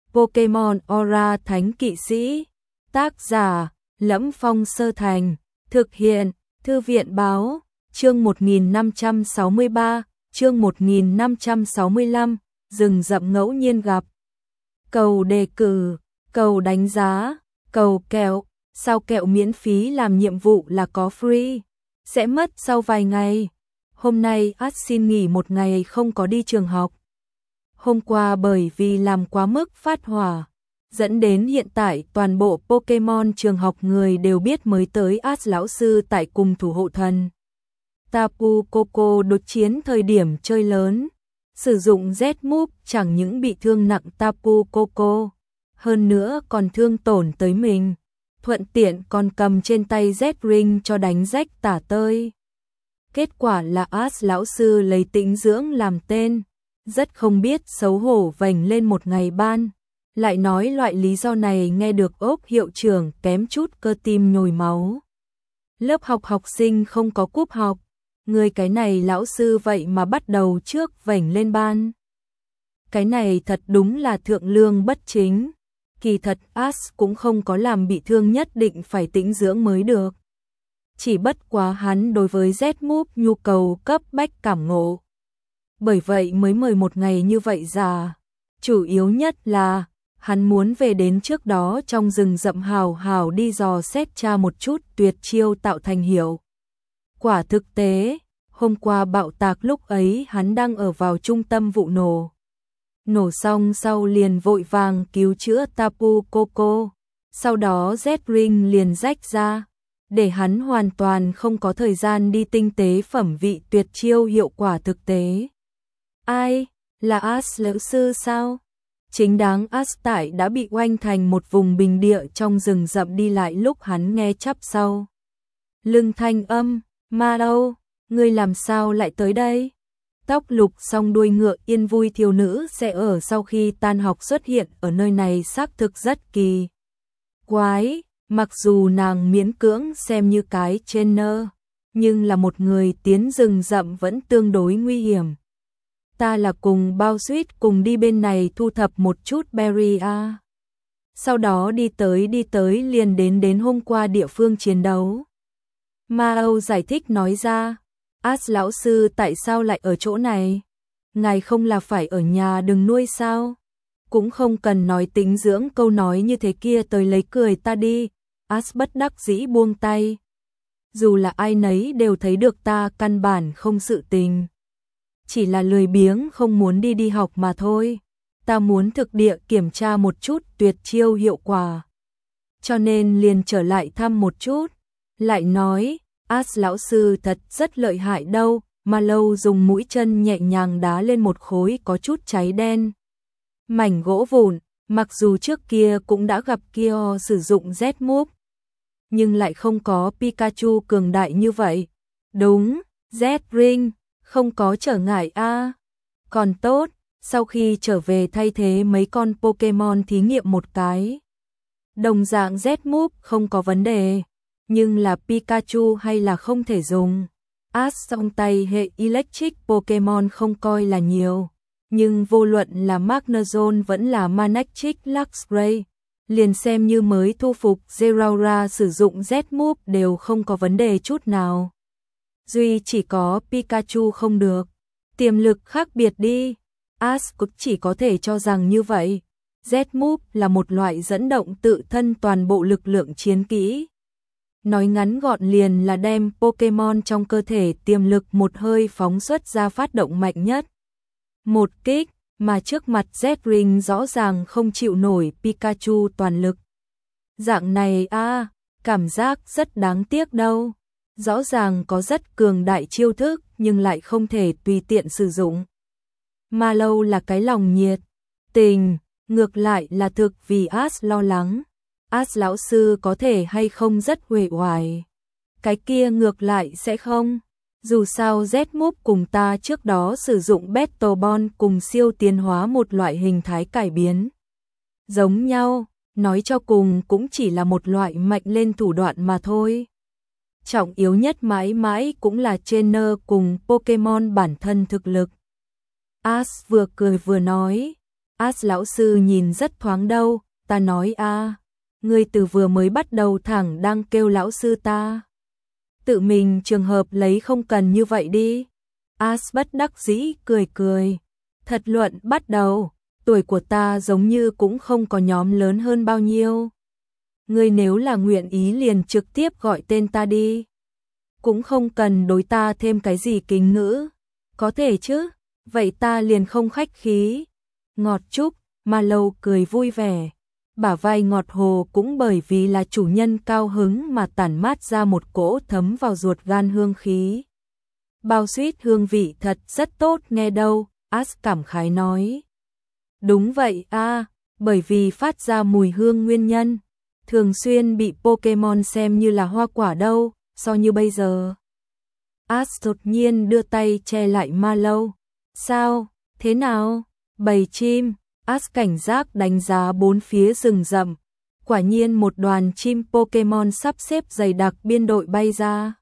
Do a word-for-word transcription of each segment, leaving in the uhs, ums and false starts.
Pokemon Aura Thánh Kỵ Sĩ. Tác giả: Lẫm Phong Sơ Thành. Thực hiện: Thư viện báo. Chương một nghìn năm trăm sáu mươi ba, chương một nghìn năm trăm sáu mươi lăm, rừng rậm ngẫu nhiên gặp. Cầu đề cử, cầu đánh giá, cầu kẹo, sao kẹo miễn phí làm nhiệm vụ là có free, sẽ mất sau vài ngày. Hôm nay Ash xin nghỉ một ngày không có đi trường học. Hôm qua bởi vì làm quá mức phát hỏa, dẫn đến hiện tại toàn bộ Pokemon trường học người đều biết mới tới Ash lão sư tại cùng thủ hộ thần Tapu Koko đối chiến thời điểm chơi lớn, sử dụng Z-Move chẳng những bị thương nặng Tapu Koko, hơn nữa còn thương tổn tới mình, thuận tiện còn cầm trên tay Z-Ring cho đánh rách tả tơi. Kết quả là Ash lão sư lấy tĩnh dưỡng làm tên, rất không biết xấu hổ vành lên một ngày ban, lại nói loại lý do này nghe được ốc hiệu trưởng kém chút cơ tim nhồi máu. Lớp học học sinh không có cúp học, người cái này lão sư vậy mà bắt đầu trước vành lên ban. Cái này thật đúng là thượng lương bất chính. Kỳ thật Ash cũng không có làm bị thương nhất định phải tĩnh dưỡng mới được. Chỉ bất quá hắn đối với Z-Move nhu cầu cấp bách cảm ngộ. Bởi vậy mới mời một ngày như vậy ra. Chủ yếu nhất là hắn muốn về đến trước đó trong rừng rậm hào hào đi dò xét tra một chút tuyệt chiêu tạo thành hiệu quả thực tế. Hôm qua bạo tạc lúc ấy hắn đang ở vào trung tâm vụ nổ. Nổ xong sau liền vội vàng cứu chữa Tapu Koko. Sau đó Z-Ring liền rách ra, để hắn hoàn toàn không có thời gian đi tinh tế phẩm vị tuyệt chiêu hiệu quả thực tế. Ai? Là Ash lão sư sao? Chính đáng Ash tại đã bị oanh thành một vùng bình địa trong rừng rậm đi lại lúc hắn nghe chắp sau lưng thanh âm, ma đâu, ngươi làm sao lại tới đây? Tóc lục song đuôi ngựa yên vui thiếu nữ sẽ ở sau khi tan học xuất hiện ở nơi này xác thực rất kỳ quái, mặc dù nàng miễn cưỡng xem như cái trainer, nhưng là một người tiến rừng rậm vẫn tương đối nguy hiểm. Ta là cùng Bao Suýt cùng đi bên này thu thập một chút berry a. Sau đó đi tới đi tới liền đến đến hôm qua địa phương chiến đấu. Ma Âu giải thích nói ra, Ash lão sư tại sao lại ở chỗ này? Ngài không là phải ở nhà đừng nuôi sao? Cũng không cần nói tính dưỡng câu nói như thế kia tới lấy cười ta đi. Ash bất đắc dĩ buông tay. Dù là ai nấy đều thấy được ta căn bản không sự tình. Chỉ là lười biếng không muốn đi đi học mà thôi. Ta muốn thực địa kiểm tra một chút tuyệt chiêu hiệu quả. Cho nên liền trở lại thăm một chút. Lại nói, Ash lão sư thật rất lợi hại đâu. Mà lâu dùng mũi chân nhẹ nhàng đá lên một khối có chút cháy đen. Mảnh gỗ vụn, mặc dù trước kia cũng đã gặp Kyo sử dụng Z-Move, nhưng lại không có Pikachu cường đại như vậy. Đúng, Z-Ring, không có trở ngại a. À. Còn tốt, sau khi trở về thay thế mấy con Pokemon thí nghiệm một cái. Đồng dạng Z-Move không có vấn đề, nhưng là Pikachu hay là không thể dùng. Ash trong tay hệ Electric Pokemon không coi là nhiều, nhưng vô luận là Magnezone vẫn là Manectric Luxray, liền xem như mới thu phục Zeraora sử dụng Z-Move đều không có vấn đề chút nào. Duy chỉ có Pikachu không được, tiềm lực khác biệt đi. Ash cũng chỉ có thể cho rằng như vậy. Z-Move là một loại dẫn động tự thân toàn bộ lực lượng chiến kỹ. Nói ngắn gọn liền là đem Pokemon trong cơ thể tiềm lực một hơi phóng xuất ra phát động mạnh nhất. Một kích, mà trước mặt Z-Ring rõ ràng không chịu nổi Pikachu toàn lực. Dạng này a, à, cảm giác rất đáng tiếc đâu. Rõ ràng có rất cường đại chiêu thức nhưng lại không thể tùy tiện sử dụng. Ma Lâu là cái lòng nhiệt tình, ngược lại là thực vì Ash lo lắng. Ash lão sư có thể hay không rất uể oải. Cái kia ngược lại sẽ không. Dù sao Z-Move cùng ta trước đó sử dụng Battle Ball cùng siêu tiến hóa một loại hình thái cải biến. Giống nhau, nói cho cùng cũng chỉ là một loại mạnh lên thủ đoạn mà thôi. Trọng yếu nhất mãi mãi cũng là trainer cùng Pokemon bản thân thực lực. Ash vừa cười vừa nói, As lão sư nhìn rất thoáng đâu, ta nói a, ngươi từ vừa mới bắt đầu thẳng đang kêu lão sư ta. Tự mình trường hợp lấy không cần như vậy đi. As bất đắc dĩ cười cười. Thật luận bắt đầu, tuổi của ta giống như cũng không có nhóm lớn hơn bao nhiêu. Ngươi nếu là nguyện ý liền trực tiếp gọi tên ta đi. Cũng không cần đối ta thêm cái gì kính ngữ. Có thể chứ, vậy ta liền không khách khí. Ngọt Trúc, Marlowe cười vui vẻ. Bả vai Ngọt Hồ cũng bởi vì là chủ nhân cao hứng mà tản mát ra một cỗ thấm vào ruột gan hương khí. Bao suýt hương vị thật rất tốt nghe đâu, As cảm khái nói. Đúng vậy a, bởi vì phát ra mùi hương nguyên nhân. Thường xuyên bị Pokemon xem như là hoa quả đâu, so như bây giờ. As đột nhiên đưa tay che lại Marlowe. Sao, thế nào? Bầy chim. As cảnh giác đánh giá bốn phía rừng rậm. Quả nhiên một đoàn chim Pokemon sắp xếp dày đặc biên đội bay ra.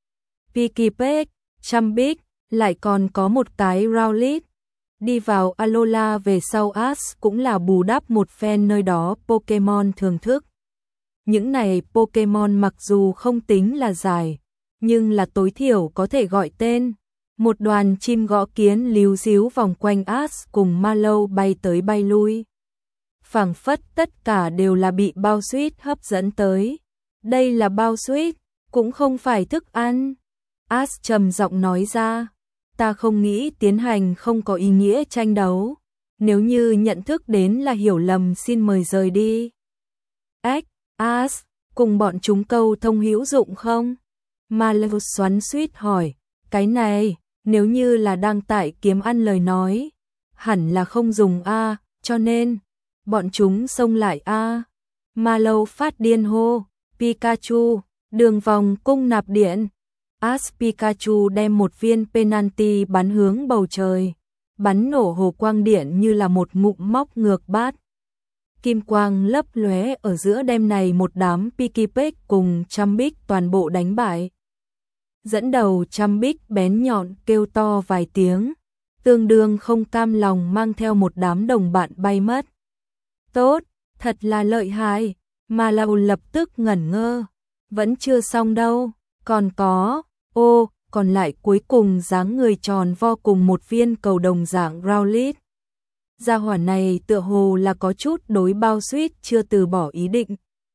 Pikipek, Chumbik, lại còn có một cái Rowlet. Đi vào Alola về sau As cũng là bù đắp một phen nơi đó Pokemon thưởng thức. Những này Pokemon mặc dù không tính là dài, nhưng là tối thiểu có thể gọi tên. Một đoàn chim gõ kiến líu díu vòng quanh As cùng Marlowe bay tới bay lui. Phảng phất tất cả đều là bị Bao Suýt hấp dẫn tới. Đây là Bao Suýt, cũng không phải thức ăn. As trầm giọng nói ra, ta không nghĩ tiến hành không có ý nghĩa tranh đấu. Nếu như nhận thức đến là hiểu lầm xin mời rời đi. Ếch, As, cùng bọn chúng câu thông hữu dụng không? Marlowe xoắn xuýt hỏi, cái này, nếu như là đang tại kiếm ăn lời nói, hẳn là không dùng a, cho nên, bọn chúng xông lại a. Marlowe phát điên hô, Pikachu, đường vòng cung nạp điện. As Pikachu đem một viên penalty bắn hướng bầu trời, bắn nổ hồ quang điện như là một ngụm móc ngược bát. Kim quang lấp lóe ở giữa đem này một đám Pikipek cùng Chumbik toàn bộ đánh bại. Dẫn đầu Chumbik bén nhọn kêu to vài tiếng, tương đương không cam lòng mang theo một đám đồng bạn bay mất. Tốt, thật là lợi hại, Marlowe lập tức ngẩn ngơ, vẫn chưa xong đâu, còn có, ô, còn lại cuối cùng dáng người tròn vo cùng một viên cầu đồng dạng Rowlet. Gia hỏa này tựa hồ là có chút đối Bao Suýt chưa từ bỏ ý định.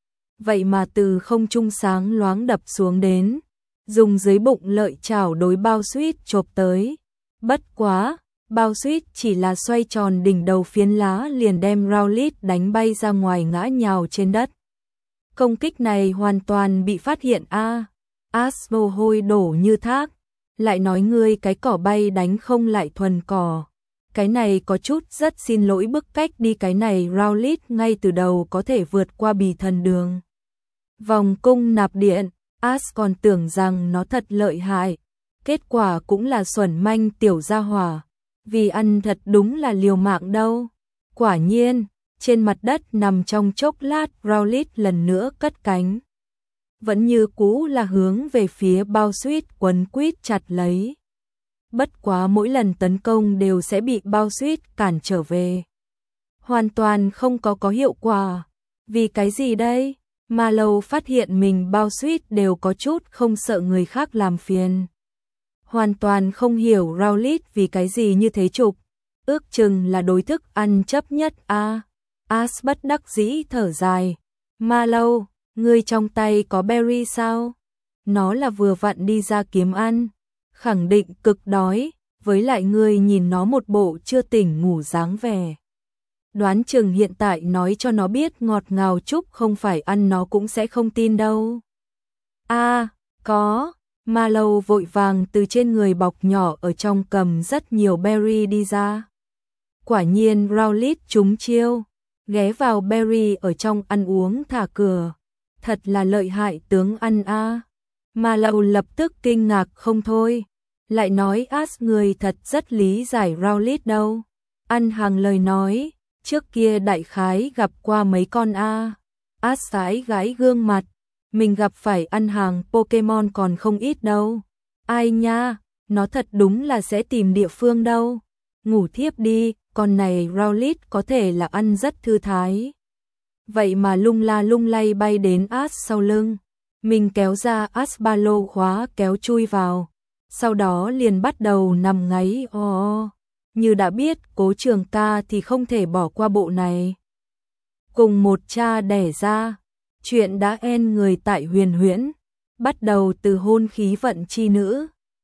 Vậy mà từ không trung sáng loáng đập xuống đến, dùng dưới bụng lợi chảo đối Bao Suýt chộp tới. Bất quá, Bao Suýt chỉ là xoay tròn đỉnh đầu phiến lá liền đem Rowlet đánh bay ra ngoài ngã nhào trên đất. Công kích này hoàn toàn bị phát hiện a. À, As mồ hôi đổ như thác, lại nói ngươi cái cỏ bay đánh không lại thuần cỏ. Cái này có chút rất xin lỗi bức cách đi, cái này Rowlet ngay từ đầu có thể vượt qua bì thần đường. Vòng cung nạp điện, As còn tưởng rằng nó thật lợi hại, kết quả cũng là xuẩn manh tiểu gia hỏa, vì ăn thật đúng là liều mạng đâu. Quả nhiên, trên mặt đất nằm trong chốc lát Rowlet lần nữa cất cánh. Vẫn như cũ là hướng về phía Bao Suýt quấn quýt chặt lấy. Bất quá mỗi lần tấn công đều sẽ bị Bao Suýt cản trở về. Hoàn toàn không có có hiệu quả. Vì cái gì đây? Marlowe phát hiện mình Bao Suýt đều có chút không sợ người khác làm phiền. Hoàn toàn không hiểu Rowlet vì cái gì như thế chụp. Ước chừng là đối thức ăn chấp nhất a. À, As bất đắc dĩ thở dài. Marlowe, ngươi trong tay có berry sao? Nó là vừa vặn đi ra kiếm ăn. Khẳng định cực đói, với lại ngươi nhìn nó một bộ chưa tỉnh ngủ dáng vẻ. Đoán chừng hiện tại nói cho nó biết ngọt ngào chúc không phải ăn nó cũng sẽ không tin đâu. A, à, có, Marlowe vội vàng từ trên người bọc nhỏ ở trong cầm rất nhiều berry đi ra. Quả nhiên Rowlet trúng chiêu, ghé vào berry ở trong ăn uống thả cửa. Thật là lợi hại tướng ăn a. À. Marlowe lập tức kinh ngạc không thôi, lại nói As người thật rất lý giải Rowlet đâu. Ăn hàng lời nói, trước kia đại khái gặp qua mấy con a. À. As gái gái gương mặt, mình gặp phải ăn hàng Pokemon còn không ít đâu. Ai nha, nó thật đúng là sẽ tìm địa phương đâu. Ngủ thiếp đi, con này Rowlet có thể là ăn rất thư thái. Vậy mà lung la lung lay bay đến Ash sau lưng. Mình kéo ra Ash ba lô khóa kéo chui vào. Sau đó liền bắt đầu nằm ngáy o o. Như đã biết Cố Trường Ca thì không thể bỏ qua bộ này. Cùng một cha đẻ ra, chuyện đã en người tại Huyền Huyễn. Bắt đầu từ hôn khí vận chi nữ.